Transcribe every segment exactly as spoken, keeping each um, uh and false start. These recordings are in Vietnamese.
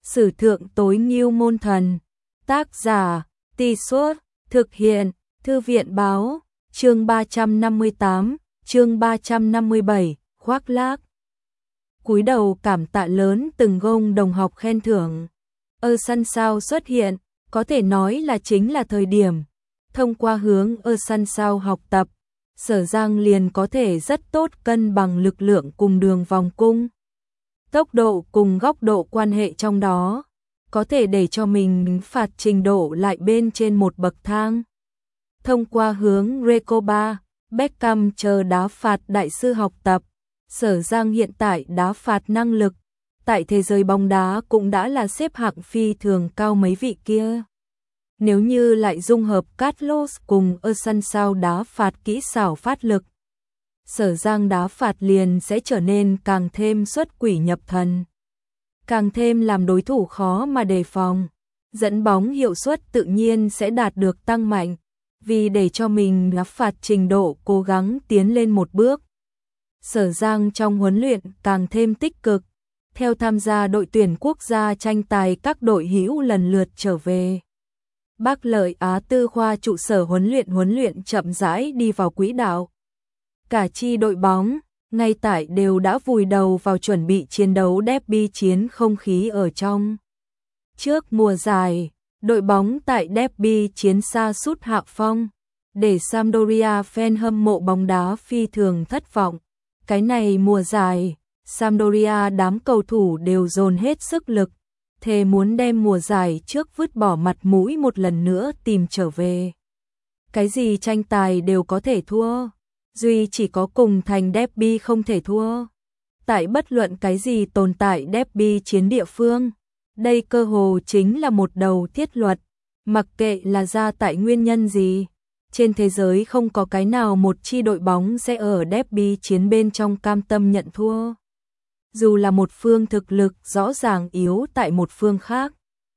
Sử thượng tối ngưu môn thần. Tác giả, Tì Suốt, thực hiện, Thư viện báo, chương ba trăm năm mươi tám, chương ba trăm năm mươi bảy, khoác lác. Cúi đầu cảm tạ lớn từng gông đồng học khen thưởng. Ơ săn sao xuất hiện, có thể nói là chính là thời điểm. Thông qua hướng ơ săn sao học tập, Sở Giang liền có thể rất tốt cân bằng lực lượng cùng đường vòng cung. Tốc độ cùng góc độ quan hệ trong đó, có thể để cho mình phạt trình độ lại bên trên một bậc thang. Thông qua hướng Recoba, Beckham chờ đá phạt đại sư học tập, Sở Giang hiện tại đá phạt năng lực, tại thế giới bóng đá cũng đã là xếp hạng phi thường cao mấy vị kia. Nếu như lại dung hợp Carlos cùng ơ săn sao đá phạt kỹ xảo phát lực, Sở Giang đá phạt liền sẽ trở nên càng thêm xuất quỷ nhập thần, càng thêm làm đối thủ khó mà đề phòng, dẫn bóng hiệu suất tự nhiên sẽ đạt được tăng mạnh, vì để cho mình đá phạt trình độ cố gắng tiến lên một bước. Sở Giang trong huấn luyện càng thêm tích cực, theo tham gia đội tuyển quốc gia tranh tài các đội hữu lần lượt trở về. Bắc Lợi Á Tư khoa trụ sở huấn luyện huấn luyện chậm rãi đi vào quỹ đạo. Cả chi đội bóng, ngay tại đều đã vùi đầu vào chuẩn bị chiến đấu derby chiến không khí ở trong. Trước mùa giải, đội bóng tại derby chiến xa sút hạ phong, để Sampdoria fan hâm mộ bóng đá phi thường thất vọng. Cái này mùa giải, Sampdoria đám cầu thủ đều dồn hết sức lực, thề muốn đem mùa giải trước vứt bỏ mặt mũi một lần nữa tìm trở về. Cái gì tranh tài đều có thể thua, duy chỉ có cùng thành derby không thể thua. Tại bất luận cái gì tồn tại derby chiến địa phương, đây cơ hồ chính là một đầu thiết luật, mặc kệ là ra tại nguyên nhân gì. Trên thế giới không có cái nào một chi đội bóng sẽ ở derby chiến bên trong cam tâm nhận thua. Dù là một phương thực lực rõ ràng yếu tại một phương khác,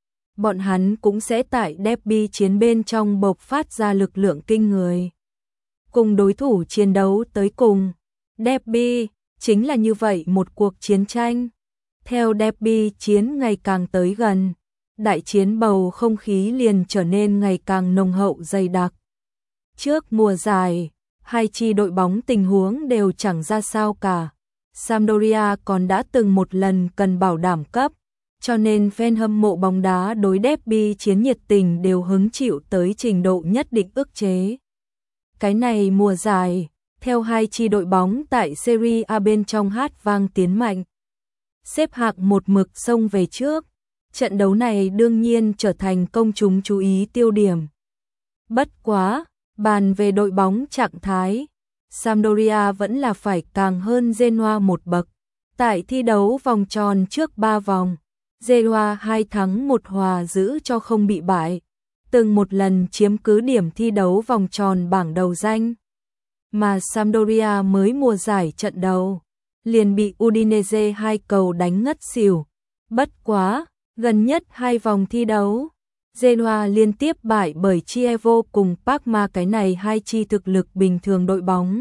bọn hắn cũng sẽ tại derby chiến bên trong bộc phát ra lực lượng kinh người, cùng đối thủ chiến đấu tới cùng. Derby chính là như vậy một cuộc chiến tranh. Theo derby chiến ngày càng tới gần, đại chiến bầu không khí liền trở nên ngày càng nồng hậu dày đặc. Trước mùa giải, hai chi đội bóng tình huống đều chẳng ra sao cả. Sampdoria còn đã từng một lần cần bảo đảm cấp, cho nên fan hâm mộ bóng đá đối derby chiến nhiệt tình đều hứng chịu tới trình độ nhất định ức chế. Cái này mùa giải, theo hai chi đội bóng tại Serie A bên trong hát vang tiến mạnh, xếp hạng một mực xông về trước, trận đấu này đương nhiên trở thành công chúng chú ý tiêu điểm. Bất quá, bàn về đội bóng trạng thái, Sampdoria vẫn là phải càng hơn Genoa một bậc. Tại thi đấu vòng tròn trước ba vòng, Genoa hai thắng một hòa giữ cho không bị bại, từng một lần chiếm cứ điểm thi đấu vòng tròn bảng đầu danh. Mà Sampdoria mới mùa giải trận đầu, liền bị Udinese hai cầu đánh ngất xỉu. Bất quá, gần nhất hai vòng thi đấu, Genoa liên tiếp bại bởi Chievo cùng Parma, cái này hai chi thực lực bình thường đội bóng.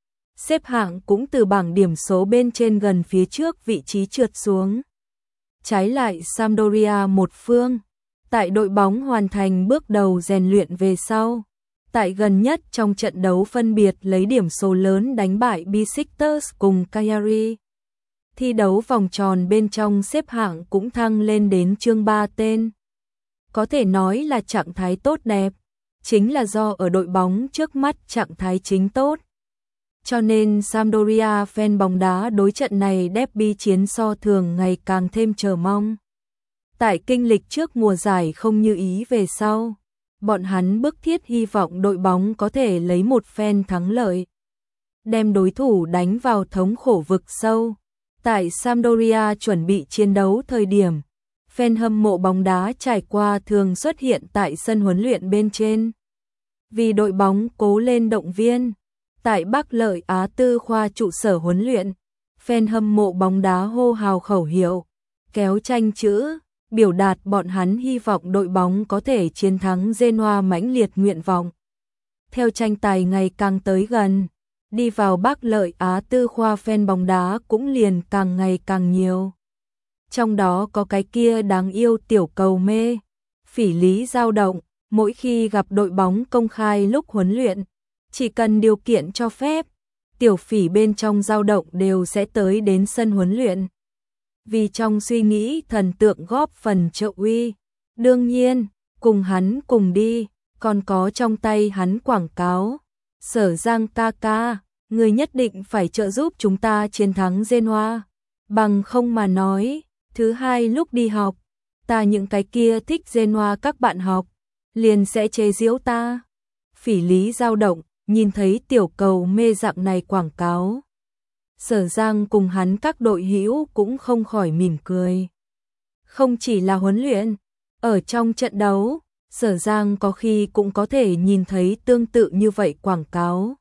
Xếp hạng cũng từ bảng điểm số bên trên gần phía trước vị trí trượt xuống. Trái lại Sampdoria một phương, tại đội bóng hoàn thành bước đầu rèn luyện về sau, tại gần nhất trong trận đấu phân biệt lấy điểm số lớn đánh bại Besiktas cùng Cagliari. Thi đấu vòng tròn bên trong xếp hạng cũng thăng lên đến chương ba tên. Có thể nói là trạng thái tốt đẹp, chính là do ở đội bóng trước mắt trạng thái chính tốt. Cho nên Sampdoria fan bóng đá đối trận này derby chiến so thường ngày càng thêm chờ mong. Tại kinh lịch trước mùa giải không như ý về sau, bọn hắn bức thiết hy vọng đội bóng có thể lấy một phen thắng lợi, đem đối thủ đánh vào thống khổ vực sâu. Tại Sampdoria chuẩn bị chiến đấu thời điểm, fan hâm mộ bóng đá trải qua thường xuất hiện tại sân huấn luyện bên trên, vì đội bóng cố lên động viên. Tại Bắc Lợi Á Tư khoa trụ sở huấn luyện, fan hâm mộ bóng đá hô hào khẩu hiệu, kéo tranh chữ, biểu đạt bọn hắn hy vọng đội bóng có thể chiến thắng Genoa mãnh liệt nguyện vọng. Theo tranh tài ngày càng tới gần, đi vào Bắc Lợi Á Tư khoa fan bóng đá cũng liền càng ngày càng nhiều. Trong đó có cái kia đáng yêu tiểu cầu mê. Phỉ Lý dao động, mỗi khi gặp đội bóng công khai lúc huấn luyện, chỉ cần điều kiện cho phép, tiểu phỉ bên trong dao động đều sẽ tới đến sân huấn luyện. Vì trong suy nghĩ thần tượng góp phần trợ uy, đương nhiên, cùng hắn cùng đi, còn có trong tay hắn quảng cáo. Sở Giang ca ca, người nhất định phải trợ giúp chúng ta chiến thắng Genoa. Bằng không mà nói, thứ hai lúc đi học, ta những cái kia thích Genoa các bạn học, liền sẽ chế giễu ta. Phỉ Lý dao động, nhìn thấy tiểu cầu mê dạng này quảng cáo. Sở Giang cùng hắn các đội hữu cũng không khỏi mỉm cười. Không chỉ là huấn luyện, ở trong trận đấu, Sở Giang có khi cũng có thể nhìn thấy tương tự như vậy quảng cáo.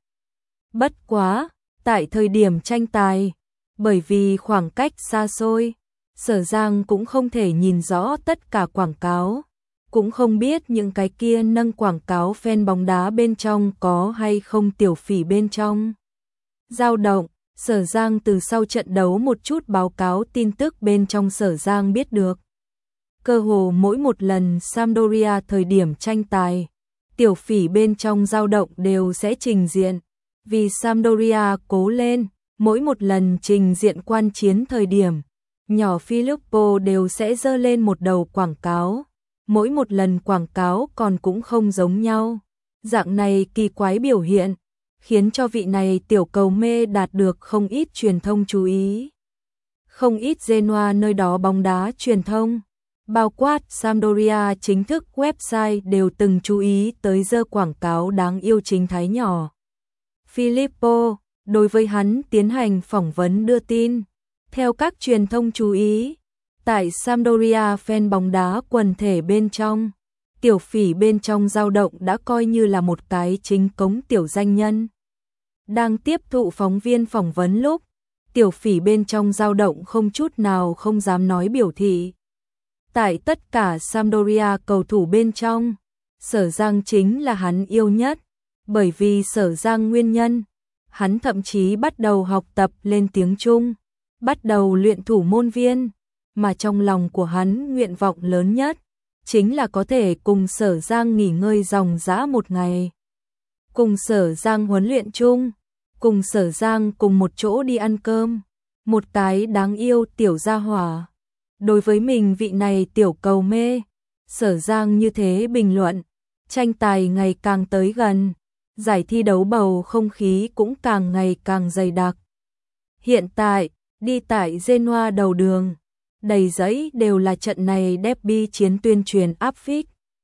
Bất quá, tại thời điểm tranh tài, bởi vì khoảng cách xa xôi, Sở Giang cũng không thể nhìn rõ tất cả quảng cáo, cũng không biết những cái kia nâng quảng cáo fan bóng đá bên trong có hay không tiểu phỉ bên trong. Dao động, Sở Giang từ sau trận đấu một chút báo cáo tin tức bên trong Sở Giang biết được. Cơ hồ mỗi một lần Sampdoria thời điểm tranh tài, tiểu phỉ bên trong dao động đều sẽ trình diện. Vì Sampdoria cố lên, mỗi một lần trình diện quan chiến thời điểm, nhỏ Filippo đều sẽ dơ lên một đầu quảng cáo. Mỗi một lần quảng cáo còn cũng không giống nhau. Dạng này kỳ quái biểu hiện, khiến cho vị này tiểu cầu mê đạt được không ít truyền thông chú ý. Không ít Genoa nơi đó bóng đá truyền thông, bao quát Sampdoria chính thức website đều từng chú ý tới dơ quảng cáo đáng yêu chính thái nhỏ. Filippo, đối với hắn tiến hành phỏng vấn đưa tin. Theo các truyền thông chú ý, tại Sampdoria fan bóng đá quần thể bên trong, tiểu phỉ bên trong dao động đã coi như là một cái chính cống tiểu danh nhân. Đang tiếp thụ phóng viên phỏng vấn lúc, tiểu phỉ bên trong dao động không chút nào không dám nói biểu thị. Tại tất cả Sampdoria cầu thủ bên trong, Sở Giang chính là hắn yêu nhất, bởi vì Sở Giang nguyên nhân, hắn thậm chí bắt đầu học tập lên tiếng Trung, bắt đầu luyện thủ môn viên, mà trong lòng của hắn nguyện vọng lớn nhất chính là có thể cùng Sở Giang nghỉ ngơi ròng rã một ngày, cùng Sở Giang huấn luyện chung, cùng Sở Giang cùng một chỗ đi ăn cơm, một cái đáng yêu tiểu gia hỏa. Đối với mình vị này tiểu cầu mê, Sở Giang như thế bình luận, tranh tài ngày càng tới gần, giải thi đấu bầu không khí cũng càng ngày càng dày đặc. Hiện tại, đi tại Genoa đầu đường, đầy giấy đều là trận này derby chiến tuyên truyền áp phích.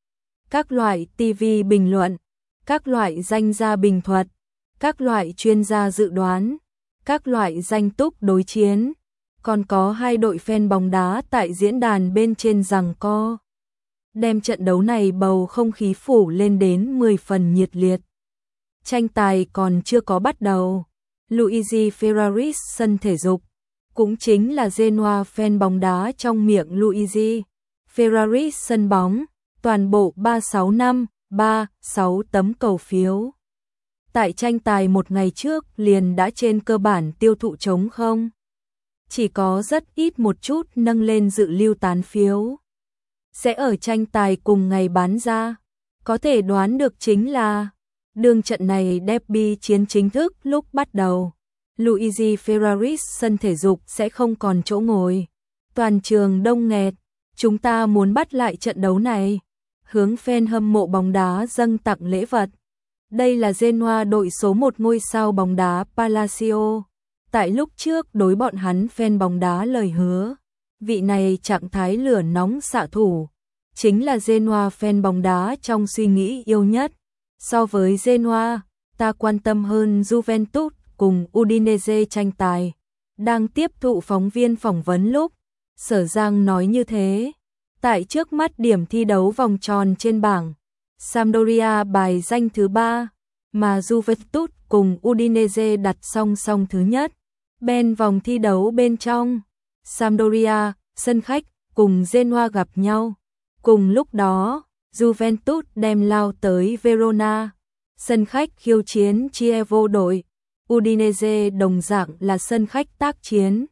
Các loại ti vi bình luận, các loại danh gia bình thuật, các loại chuyên gia dự đoán, các loại danh túc đối chiến, còn có hai đội fan bóng đá tại diễn đàn bên trên giằng co. Đem trận đấu này bầu không khí phủ lên đến mười phần nhiệt liệt. Tranh tài còn chưa có bắt đầu, Luigi Ferraris sân thể dục, cũng chính là Genoa fan bóng đá trong miệng Luigi Ferraris sân bóng, toàn bộ ba sáu năm, ba sáu tấm cầu phiếu. Tại tranh tài một ngày trước liền đã trên cơ bản tiêu thụ trống không. Chỉ có rất ít một chút nâng lên dự lưu tán phiếu. Sẽ ở tranh tài cùng ngày bán ra. Có thể đoán được chính là đường trận này derby chiến chính thức lúc bắt đầu. Luigi Ferraris sân thể dục sẽ không còn chỗ ngồi. Toàn trường đông nghẹt. Chúng ta muốn bắt lại trận đấu này. Hướng fan hâm mộ bóng đá dâng tặng lễ vật. Đây là Genoa đội số một ngôi sao bóng đá Palacio. Tại lúc trước đối bọn hắn fan bóng đá lời hứa, vị này trạng thái lửa nóng xạ thủ, chính là Genoa fan bóng đá trong suy nghĩ yêu nhất. So với Genoa, ta quan tâm hơn Juventus cùng Udinese tranh tài. Đang tiếp thụ phóng viên phỏng vấn lúc, Sở Giang nói như thế. Tại trước mắt điểm thi đấu vòng tròn trên bảng, Sampdoria bài danh thứ ba, mà Juventus cùng Udinese đặt song song thứ nhất. Bên vòng thi đấu bên trong, Sampdoria, sân khách, cùng Genoa gặp nhau. Cùng lúc đó, Juventus đem lao tới Verona, sân khách khiêu chiến Chievo đội. Udinese đồng dạng là sân khách tác chiến.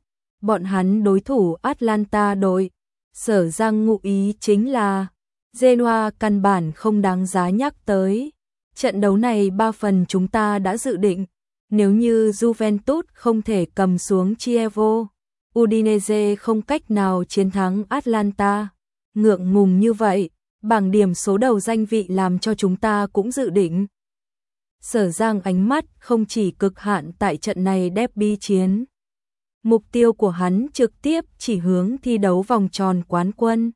bọn hắn đối thủ Atlanta đội. Sở Giang ngụ ý chính là Genoa căn bản không đáng giá nhắc tới. Trận đấu này ba phần chúng ta đã dự định, nếu như Juventus không thể cầm xuống Chievo, Udinese không cách nào chiến thắng Atlanta. Ngượng ngùng như vậy, bảng điểm số đầu danh vị làm cho chúng ta cũng dự định. Sở Giang ánh mắt không chỉ cực hạn tại trận này derby chiến. Mục tiêu của hắn trực tiếp chỉ hướng thi đấu vòng tròn quán quân.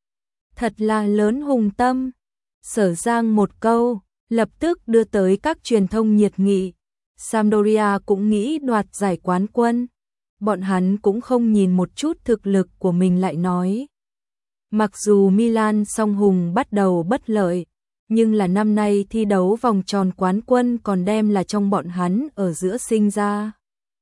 Thật là lớn hùng tâm. Sở Giang một câu, lập tức đưa tới các truyền thông nhiệt nghị. Sampdoria cũng nghĩ đoạt giải quán quân. Bọn hắn cũng không nhìn một chút thực lực của mình lại nói. Mặc dù Milan song hùng bắt đầu bất lợi, nhưng là năm nay thi đấu vòng tròn quán quân còn đem là trong bọn hắn ở giữa sinh ra.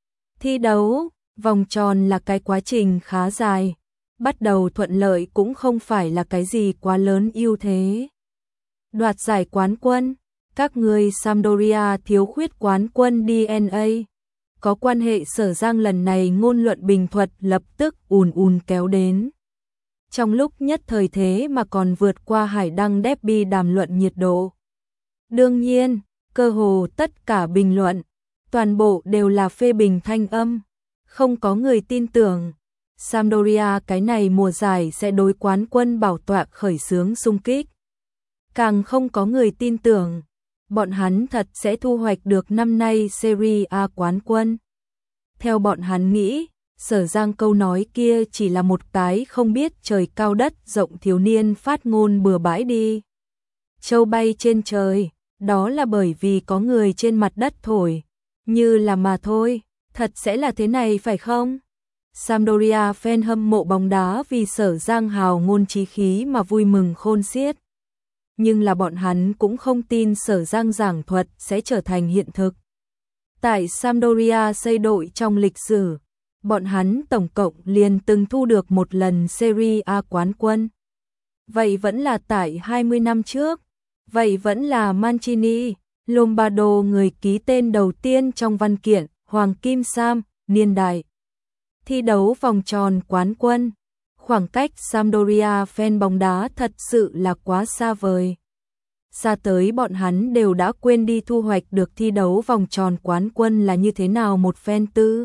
Thi đấu vòng tròn là cái quá trình khá dài, bắt đầu thuận lợi cũng không phải là cái gì quá lớn ưu thế. Đoạt giải quán quân, các người Sampdoria thiếu khuyết quán quân đê en a. Có quan hệ Sở Giang lần này ngôn luận bình thuật lập tức ùn ùn kéo đến. Trong lúc nhất thời thế mà còn vượt qua Hải Đăng derby đàm luận nhiệt độ. Đương nhiên, cơ hồ tất cả bình luận, toàn bộ đều là phê bình thanh âm. Không có người tin tưởng Sampdoria cái này mùa giải sẽ đối quán quân bảo tọa khởi xướng xung kích. Càng không có người tin tưởng bọn hắn thật sẽ thu hoạch được năm nay Serie A quán quân. Theo bọn hắn nghĩ, Sở Giang câu nói kia chỉ là một cái không biết trời cao đất rộng thiếu niên phát ngôn bừa bãi đi. Châu bay trên trời, đó là bởi vì có người trên mặt đất thổi, như là mà thôi, thật sẽ là thế này phải không? Sampdoria fan hâm mộ bóng đá vì Sở Giang hào ngôn chí khí mà vui mừng khôn xiết. Nhưng là bọn hắn cũng không tin Sở Giang giảng thuật sẽ trở thành hiện thực. Tại Sampdoria xây đội trong lịch sử, bọn hắn tổng cộng liền từng thu được một lần Serie A quán quân. Vậy vẫn là tại hai mươi năm trước, vậy vẫn là Mancini, Lombardo người ký tên đầu tiên trong văn kiện Hoàng Kim Sam, niên đại. Thi đấu vòng tròn quán quân, khoảng cách Sampdoria fan bóng đá thật sự là quá xa vời. Xa tới bọn hắn đều đã quên đi thu hoạch được thi đấu vòng tròn quán quân là như thế nào một fan tư.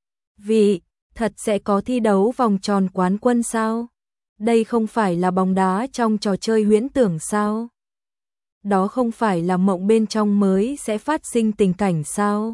Vì, thật sẽ có thi đấu vòng tròn quán quân sao? Đây không phải là bóng đá trong trò chơi huyễn tưởng sao? Đó không phải là mộng bên trong mới sẽ phát sinh tình cảnh sao?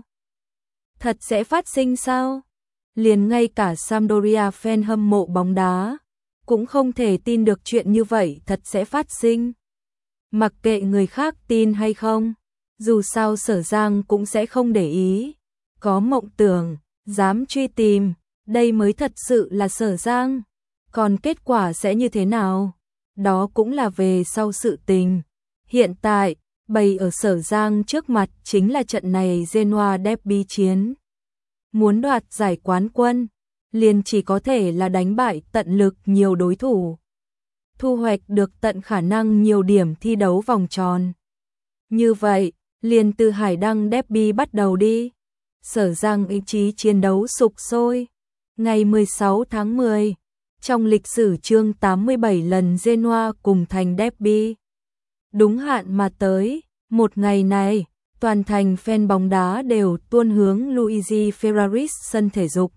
Thật sẽ phát sinh sao? Liền ngay cả Sampdoria fan hâm mộ bóng đá cũng không thể tin được chuyện như vậy thật sẽ phát sinh. Mặc kệ người khác tin hay không, dù sao Sở Giang cũng sẽ không để ý. Có mộng tưởng, dám truy tìm, đây mới thật sự là Sở Giang. Còn kết quả sẽ như thế nào? Đó cũng là về sau sự tình. Hiện tại, bày ở Sở Giang trước mặt chính là trận này Genoa derby chiến. Muốn đoạt giải quán quân, liền chỉ có thể là đánh bại tận lực nhiều đối thủ. Thu hoạch được tận khả năng nhiều điểm thi đấu vòng tròn. Như vậy, liền từ Hải Đăng derby bắt đầu đi. Sở Giang ý chí chiến đấu sục sôi. Ngày mười sáu tháng mười, trong lịch sử chương tám mươi bảy lần Genoa cùng thành derby. Đúng hạn mà tới, một ngày này, toàn thành fan bóng đá đều tuôn hướng Luigi Ferraris sân thể dục.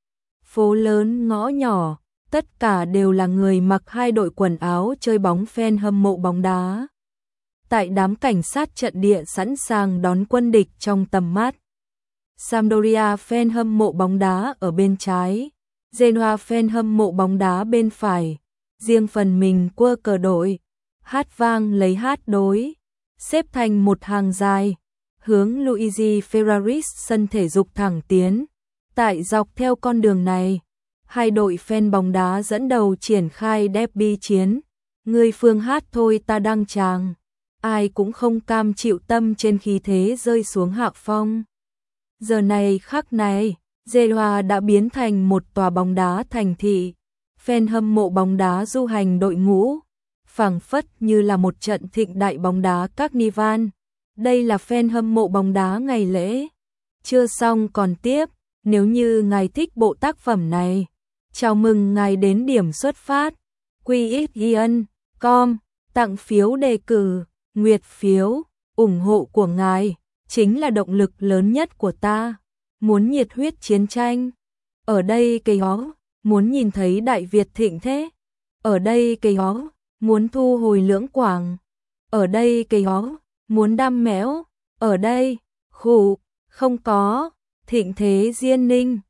Phố lớn ngõ nhỏ, tất cả đều là người mặc hai đội quần áo chơi bóng fan hâm mộ bóng đá. Tại đám cảnh sát trận địa sẵn sàng đón quân địch trong tầm mắt. Sampdoria fan hâm mộ bóng đá ở bên trái, Genoa fan hâm mộ bóng đá bên phải, riêng phần mình quơ cờ đội, hát vang lấy hát đối, xếp thành một hàng dài, hướng Luigi Ferraris sân thể dục thẳng tiến. Tại dọc theo con đường này, hai đội fan bóng đá dẫn đầu triển khai derby chiến, người phương hát thôi ta đăng tràng, ai cũng không cam chịu tâm trên khí thế rơi xuống hạ phong. Giờ này khắc này, Genoa đã biến thành một tòa bóng đá thành thị, fan hâm mộ bóng đá du hành đội ngũ, phảng phất như là một trận thịnh đại bóng đá Carnival. Đây là fan hâm mộ bóng đá ngày lễ. Chưa xong còn tiếp. Nếu như ngài thích bộ tác phẩm này, chào mừng ngài đến điểm xuất phát quy x giê en chấm com tặng phiếu đề cử, nguyệt phiếu, ủng hộ của ngài chính là động lực lớn nhất của ta. Muốn nhiệt huyết chiến tranh, ở đây cây ó, muốn nhìn thấy Đại Việt thịnh thế, ở đây cây ó, muốn thu hồi Lưỡng Quảng, ở đây cây ó, muốn đam mẽo, ở đây, khủ, không có, thịnh thế Diên Ninh.